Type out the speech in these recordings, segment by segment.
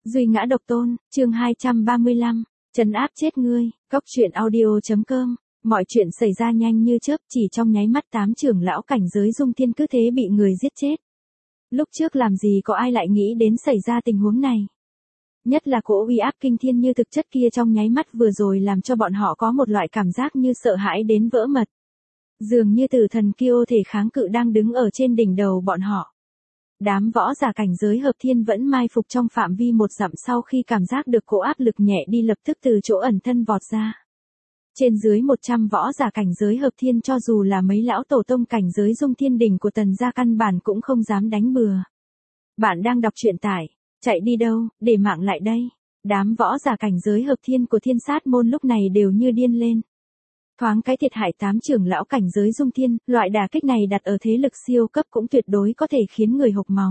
Duy ngã độc tôn, chương 235, trấn áp chết ngươi, cốc truyện audio.com, mọi chuyện xảy ra nhanh như chớp, chỉ trong nháy mắt 8 trưởng lão cảnh giới dung thiên cứ thế bị người giết chết. Lúc trước làm gì có ai lại nghĩ đến xảy ra tình huống này. Nhất là cỗ uy áp kinh thiên như thực chất kia trong nháy mắt vừa rồi làm cho bọn họ có một loại cảm giác như sợ hãi đến vỡ mật. Dường như tử thần kiêu thể kháng cự đang đứng ở trên đỉnh đầu bọn họ. Đám võ giả cảnh giới hợp thiên vẫn mai phục trong phạm vi 1 dặm sau khi cảm giác được cỗ áp lực nhẹ đi lập tức từ chỗ ẩn thân vọt ra. Trên dưới 100 võ giả cảnh giới hợp thiên cho dù là mấy lão tổ tông cảnh giới dung thiên đỉnh của Tần gia căn bản cũng không dám đánh bừa. Bạn đang đọc truyện tải, chạy đi đâu, để mạng lại đây. Đám võ giả cảnh giới hợp thiên của Thiên Sát môn lúc này đều như điên lên. Thoáng cái thiệt hại 8 trưởng lão cảnh giới dung thiên, loại đả kích này đặt ở thế lực siêu cấp cũng tuyệt đối có thể khiến người hộc máu.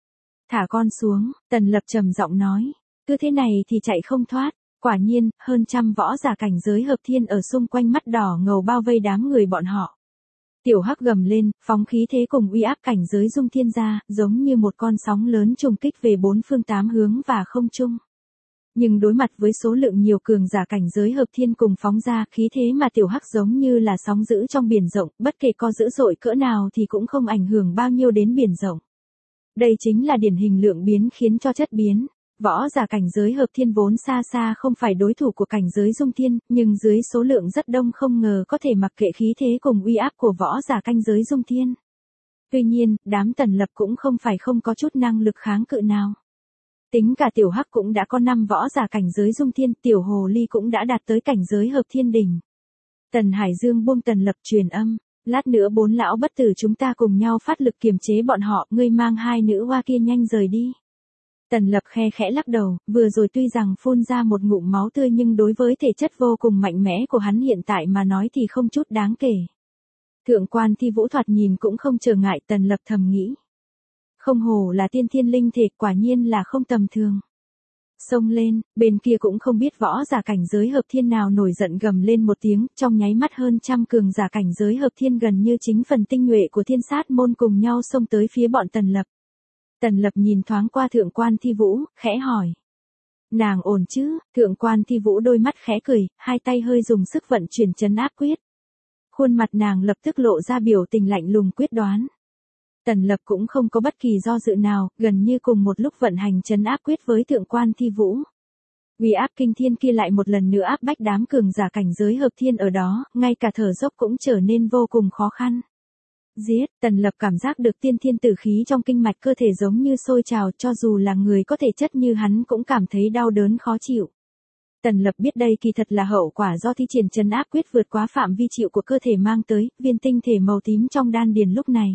Thả con xuống, Tần Lập trầm giọng nói, cứ thế này thì chạy không thoát. Quả nhiên, hơn trăm võ giả cảnh giới hợp thiên ở xung quanh mắt đỏ ngầu bao vây đám người bọn họ. Tiểu Hắc gầm lên, phóng khí thế cùng uy áp cảnh giới dung thiên ra, giống như một con sóng lớn trùng kích về 4 phương 8 hướng và không trung. Nhưng đối mặt với số lượng nhiều cường giả cảnh giới hợp thiên cùng phóng ra, khí thế mà Tiểu Hắc giống như là sóng dữ trong biển rộng, bất kể có dữ dội cỡ nào thì cũng không ảnh hưởng bao nhiêu đến biển rộng. Đây chính là điển hình lượng biến khiến cho chất biến. Võ giả cảnh giới hợp thiên vốn xa xa không phải đối thủ của cảnh giới dung thiên, nhưng dưới số lượng rất đông không ngờ có thể mặc kệ khí thế cùng uy áp của võ giả cảnh giới dung thiên. Tuy nhiên, đám Tần Lập cũng không phải không có chút năng lực kháng cự nào. Tính cả Tiểu Hắc cũng đã có 5 võ giả cảnh giới dung thiên, Tiểu Hồ Ly cũng đã đạt tới cảnh giới hợp thiên đỉnh. Tần Hải Dương buông Tần Lập truyền âm, lát nữa 4 lão bất tử chúng ta cùng nhau phát lực kiềm chế bọn họ, ngươi mang 2 nữ hoa kia nhanh rời đi. Tần Lập khe khẽ lắc đầu, vừa rồi tuy rằng phun ra một ngụm máu tươi nhưng đối với thể chất vô cùng mạnh mẽ của hắn hiện tại mà nói thì không chút đáng kể. Thượng quan Thi Vũ thoạt nhìn cũng không trở ngại, Tần Lập thầm nghĩ. Không hổ là tiên thiên linh thể, quả nhiên là không tầm thường. Xông lên, bên kia cũng không biết võ giả cảnh giới hợp thiên nào nổi giận gầm lên một tiếng, trong nháy mắt hơn trăm cường giả cảnh giới hợp thiên gần như chính phần tinh nhuệ của Thiên Sát môn cùng nhau xông tới phía bọn Tần Lập. Tần Lập nhìn thoáng qua thượng quan Thi Vũ, khẽ hỏi. Nàng ổn chứ? Thượng quan Thi Vũ đôi mắt khẽ cười, hai tay hơi dùng sức vận chuyển trấn áp quyết. Khuôn mặt nàng lập tức lộ ra biểu tình lạnh lùng quyết đoán. Tần Lập cũng không có bất kỳ do dự nào, gần như cùng một lúc vận hành trấn áp quyết với thượng quan Thi Vũ. Uy áp kinh thiên kia lại một lần nữa áp bách đám cường giả cảnh giới hợp thiên ở đó, ngay cả thở dốc cũng trở nên vô cùng khó khăn. Giết, Tần Lập cảm giác được tiên thiên tử khí trong kinh mạch cơ thể giống như sôi trào, cho dù là người có thể chất như hắn cũng cảm thấy đau đớn khó chịu. Tần Lập biết đây kỳ thật là hậu quả do thi triển trấn áp quyết vượt quá phạm vi chịu của cơ thể mang tới, viên tinh thể màu tím trong đan điền lúc này.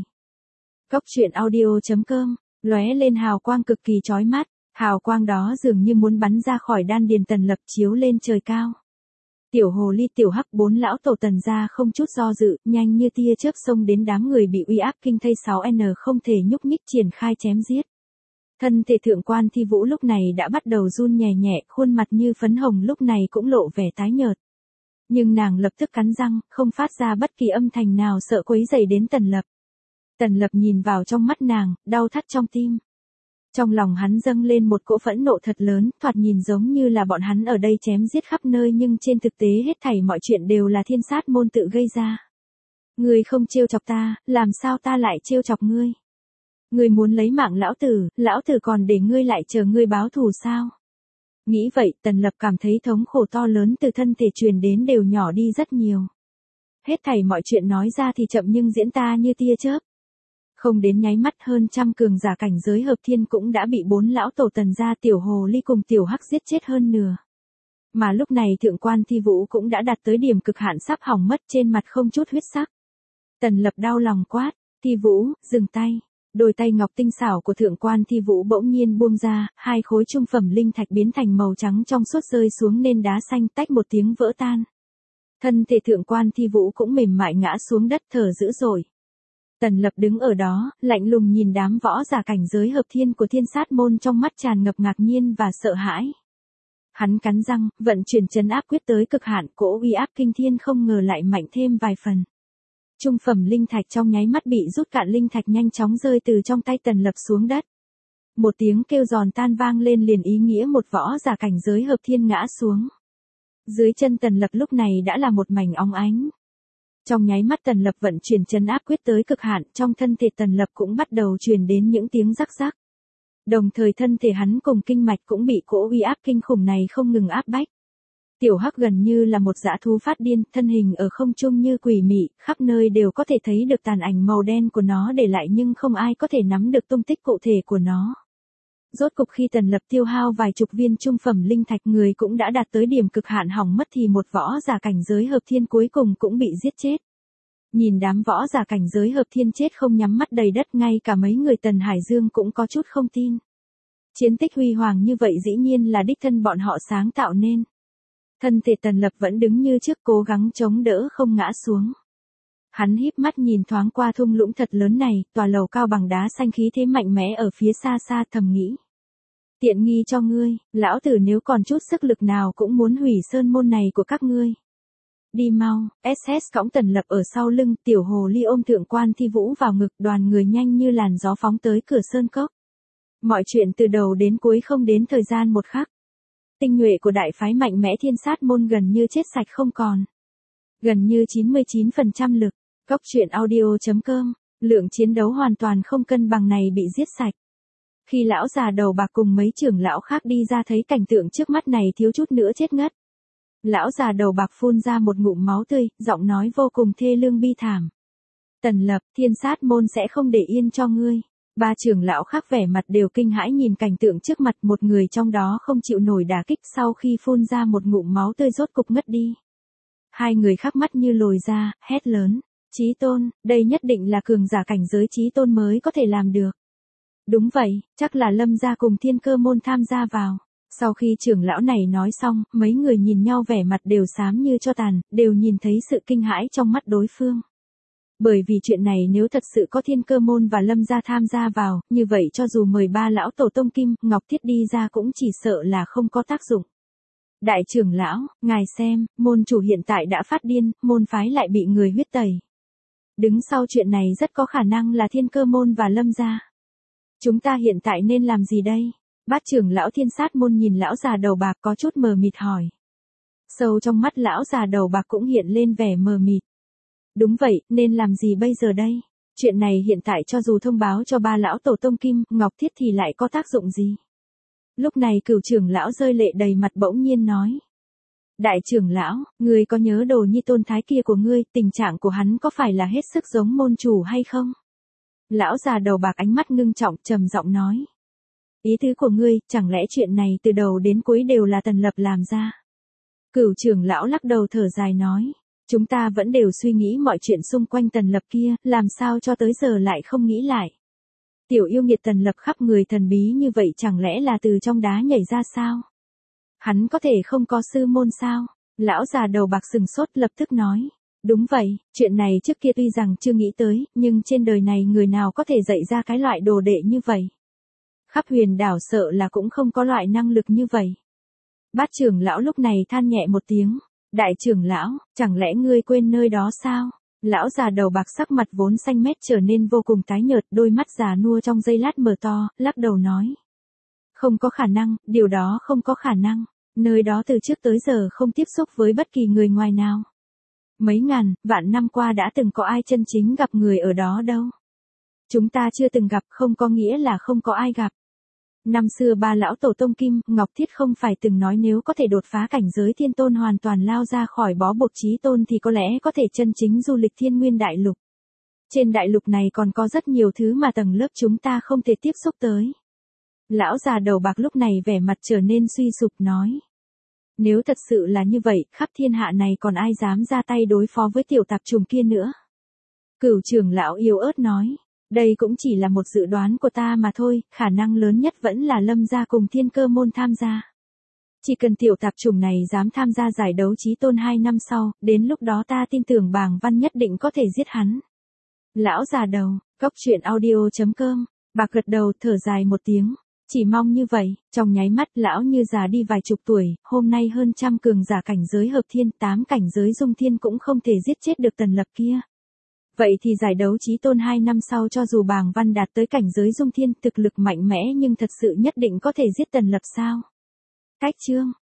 Cốc truyện audio.com, lóe lên hào quang cực kỳ chói mắt, hào quang đó dường như muốn bắn ra khỏi đan điền Tần Lập chiếu lên trời cao. Tiểu Hồ Ly, Tiểu Hắc 4 lão tổ Tần gia không chút do dự, nhanh như tia chớp xông đến đám người bị uy áp kinh thây 6N không thể nhúc nhích triển khai chém giết. Thân thể thượng quan Thi Vũ lúc này đã bắt đầu run nhẹ nhẹ, khuôn mặt như phấn hồng lúc này cũng lộ vẻ tái nhợt. Nhưng nàng lập tức cắn răng, không phát ra bất kỳ âm thanh nào sợ quấy rầy đến Tần Lập. Tần Lập nhìn vào trong mắt nàng, đau thắt trong tim. Trong lòng hắn dâng lên một cỗ phẫn nộ thật lớn, thoạt nhìn giống như là bọn hắn ở đây chém giết khắp nơi nhưng trên thực tế hết thảy mọi chuyện đều là Thiên Sát môn tự gây ra. Ngươi không trêu chọc ta, làm sao ta lại trêu chọc ngươi? Ngươi muốn lấy mạng lão tử còn để ngươi lại chờ ngươi báo thù sao? Nghĩ vậy, Tần Lập cảm thấy thống khổ to lớn từ thân thể truyền đến đều nhỏ đi rất nhiều. Hết thảy mọi chuyện nói ra thì chậm nhưng diễn ta như tia chớp. Không đến nháy mắt hơn trăm cường giả cảnh giới hợp thiên cũng đã bị 4 lão tổ Tần gia Tiểu Hồ Ly cùng Tiểu Hắc giết chết hơn nửa. Mà lúc này thượng quan Thi Vũ cũng đã đạt tới điểm cực hạn sắp hỏng mất, trên mặt không chút huyết sắc. Tần Lập đau lòng quát, Thi Vũ, dừng tay. Đôi tay ngọc tinh xảo của thượng quan Thi Vũ bỗng nhiên buông ra, 2 khối trung phẩm linh thạch biến thành màu trắng trong suốt rơi xuống nền đá xanh, tách một tiếng vỡ tan. Thân thể thượng quan Thi Vũ cũng mềm mại ngã xuống đất thở dữ dội. Tần Lập đứng ở đó, lạnh lùng nhìn đám võ giả cảnh giới hợp thiên của Thiên Sát môn trong mắt tràn ngập ngạc nhiên và sợ hãi. Hắn cắn răng, vận chuyển trấn áp quyết tới cực hạn, cỗ uy áp kinh thiên không ngờ lại mạnh thêm vài phần. Trung phẩm linh thạch trong nháy mắt bị rút cạn, linh thạch nhanh chóng rơi từ trong tay Tần Lập xuống đất. một tiếng kêu giòn tan vang lên liền ý nghĩa một võ giả cảnh giới hợp thiên ngã xuống. Dưới chân Tần Lập lúc này đã là một mảnh óng ánh. Trong nháy mắt Tần Lập vận chuyển trấn áp quyết tới cực hạn, trong thân thể Tần Lập cũng bắt đầu truyền đến những tiếng rắc rắc. Đồng thời thân thể hắn cùng kinh mạch cũng bị cỗ uy áp kinh khủng này không ngừng áp bách. Tiểu Hắc gần như là một dã thú phát điên, thân hình ở không trung như quỷ mị, khắp nơi đều có thể thấy được tàn ảnh màu đen của nó để lại nhưng không ai có thể nắm được tung tích cụ thể của nó. Rốt cục khi Tần Lập tiêu hao vài chục viên trung phẩm linh thạch, người cũng đã đạt tới điểm cực hạn hỏng mất thì một võ giả cảnh giới hợp thiên cuối cùng cũng bị giết chết. Nhìn đám võ giả cảnh giới hợp thiên chết không nhắm mắt đầy đất, ngay cả mấy người Tần Hải Dương cũng có chút không tin. Chiến tích huy hoàng như vậy dĩ nhiên là đích thân bọn họ sáng tạo nên. Thân thể Tần Lập vẫn đứng như trước, cố gắng chống đỡ không ngã xuống. Hắn híp mắt nhìn thoáng qua thung lũng thật lớn này, tòa lầu cao bằng đá xanh khí thế mạnh mẽ ở phía xa xa, thầm nghĩ. Tiện nghi cho ngươi, lão tử nếu còn chút sức lực nào cũng muốn hủy sơn môn này của các ngươi. Đi mau, SS cõng Tần Lập ở sau lưng, tiểu hồ ly ôm thượng quan Thi Vũ vào ngực, đoàn người nhanh như làn gió phóng tới cửa sơn cốc. Mọi chuyện từ đầu đến cuối không đến thời gian một khắc. Tinh nhuệ của đại phái mạnh mẽ Thiên Sát môn gần như chết sạch không còn. Gần như 99% lực. Cốc truyện audio.com, lượng chiến đấu hoàn toàn không cân bằng này bị giết sạch. Khi lão già đầu bạc cùng mấy trưởng lão khác đi ra thấy cảnh tượng trước mắt này thiếu chút nữa chết ngất. Lão già đầu bạc phun ra một ngụm máu tươi, giọng nói vô cùng thê lương bi thảm. Tần Lập, Thiên Sát môn sẽ không để yên cho ngươi. Ba trưởng lão khác vẻ mặt đều kinh hãi nhìn cảnh tượng trước mặt, một người trong đó không chịu nổi đả kích sau khi phun ra một ngụm máu tươi rốt cục ngất đi. Hai người khác mắt như lồi ra, hét lớn. Chí tôn, đây nhất định là cường giả cảnh giới chí tôn mới có thể làm được. Đúng vậy, chắc là Lâm gia cùng Thiên Cơ môn tham gia vào. Sau khi trưởng lão này nói xong, mấy người nhìn nhau vẻ mặt đều xám như tro tàn, đều nhìn thấy sự kinh hãi trong mắt đối phương. Bởi vì chuyện này nếu thật sự có Thiên Cơ môn và Lâm gia tham gia vào, như vậy cho dù mời ba lão tổ tông Kim, Ngọc Thiết đi ra cũng chỉ sợ là không có tác dụng. Đại trưởng lão, ngài xem, môn chủ hiện tại đã phát điên, môn phái lại bị người huyết tẩy. Đứng sau chuyện này rất có khả năng là Thiên Cơ môn và Lâm gia. Chúng ta hiện tại nên làm gì đây? Bát trưởng lão Thiên Sát môn nhìn lão già đầu bạc có chút mờ mịt hỏi. Sâu trong mắt lão già đầu bạc cũng hiện lên vẻ mờ mịt. Đúng vậy, nên làm gì bây giờ đây? Chuyện này hiện tại cho dù thông báo cho ba lão tổ tông Kim, Ngọc Thiết thì lại có tác dụng gì? Lúc này Cửu trưởng lão rơi lệ đầy mặt bỗng nhiên nói. Đại trưởng lão, ngươi có nhớ Đồ Nhi tôn thái kia của ngươi, tình trạng của hắn có phải là hết sức giống môn chủ hay không? Lão già đầu bạc ánh mắt ngưng trọng trầm giọng nói. Ý tứ của ngươi, chẳng lẽ chuyện này từ đầu đến cuối đều là Tần Lập làm ra? Cửu trưởng lão lắc đầu thở dài nói. Chúng ta vẫn đều suy nghĩ mọi chuyện xung quanh Tần Lập kia, làm sao cho tới giờ lại không nghĩ lại. Tiểu yêu nghiệt Tần Lập khắp người thần bí như vậy chẳng lẽ là từ trong đá nhảy ra sao? Hắn có thể không có sư môn sao? Lão già đầu bạc sừng sốt lập tức nói. Đúng vậy, chuyện này trước kia tuy rằng chưa nghĩ tới, nhưng trên đời này người nào có thể dạy ra cái loại đồ đệ như vậy? Khắp huyền đảo sợ là cũng không có loại năng lực như vậy. Bát trưởng lão lúc này than nhẹ một tiếng. Đại trưởng lão, chẳng lẽ ngươi quên nơi đó sao? Lão già đầu bạc sắc mặt vốn xanh mét trở nên vô cùng tái nhợt, đôi mắt già nua trong giây lát mở to, lắc đầu nói. Không có khả năng, điều đó không có khả năng. Nơi đó từ trước tới giờ không tiếp xúc với bất kỳ người ngoài nào. Mấy ngàn, vạn năm qua đã từng có ai chân chính gặp người ở đó đâu. Chúng ta chưa từng gặp không có nghĩa là không có ai gặp. Năm xưa ba lão tổ tông Kim, Ngọc Thiết không phải từng nói nếu có thể đột phá cảnh giới thiên tôn hoàn toàn lao ra khỏi bó buộc chí tôn thì có lẽ có thể chân chính du lịch thiên nguyên đại lục. Trên đại lục này còn có rất nhiều thứ mà tầng lớp chúng ta không thể tiếp xúc tới. Lão già đầu bạc lúc này vẻ mặt trở nên suy sụp nói. Nếu thật sự là như vậy, khắp thiên hạ này còn ai dám ra tay đối phó với tiểu tạp trùng kia nữa. Cửu trưởng lão yếu ớt nói. Đây cũng chỉ là một dự đoán của ta mà thôi, khả năng lớn nhất vẫn là Lâm gia cùng Thiên Cơ môn tham gia. Chỉ cần tiểu tạp chủng này dám tham gia giải đấu chí tôn 2 năm sau, đến lúc đó ta tin tưởng Bàng Văn nhất định có thể giết hắn. Lão già đầu, cốc truyện audio.com, bạc gật đầu thở dài một tiếng. Chỉ mong như vậy, trong nháy mắt lão như già đi vài chục tuổi, hôm nay hơn trăm cường giả cảnh giới hợp thiên, 8 cảnh giới dung thiên cũng không thể giết chết được Tần Lập kia. Vậy thì giải đấu chí tôn 2 năm sau cho dù Bàng Văn đạt tới cảnh giới dung thiên thực lực mạnh mẽ nhưng thật sự nhất định có thể giết Tần Lập sao? Cách chương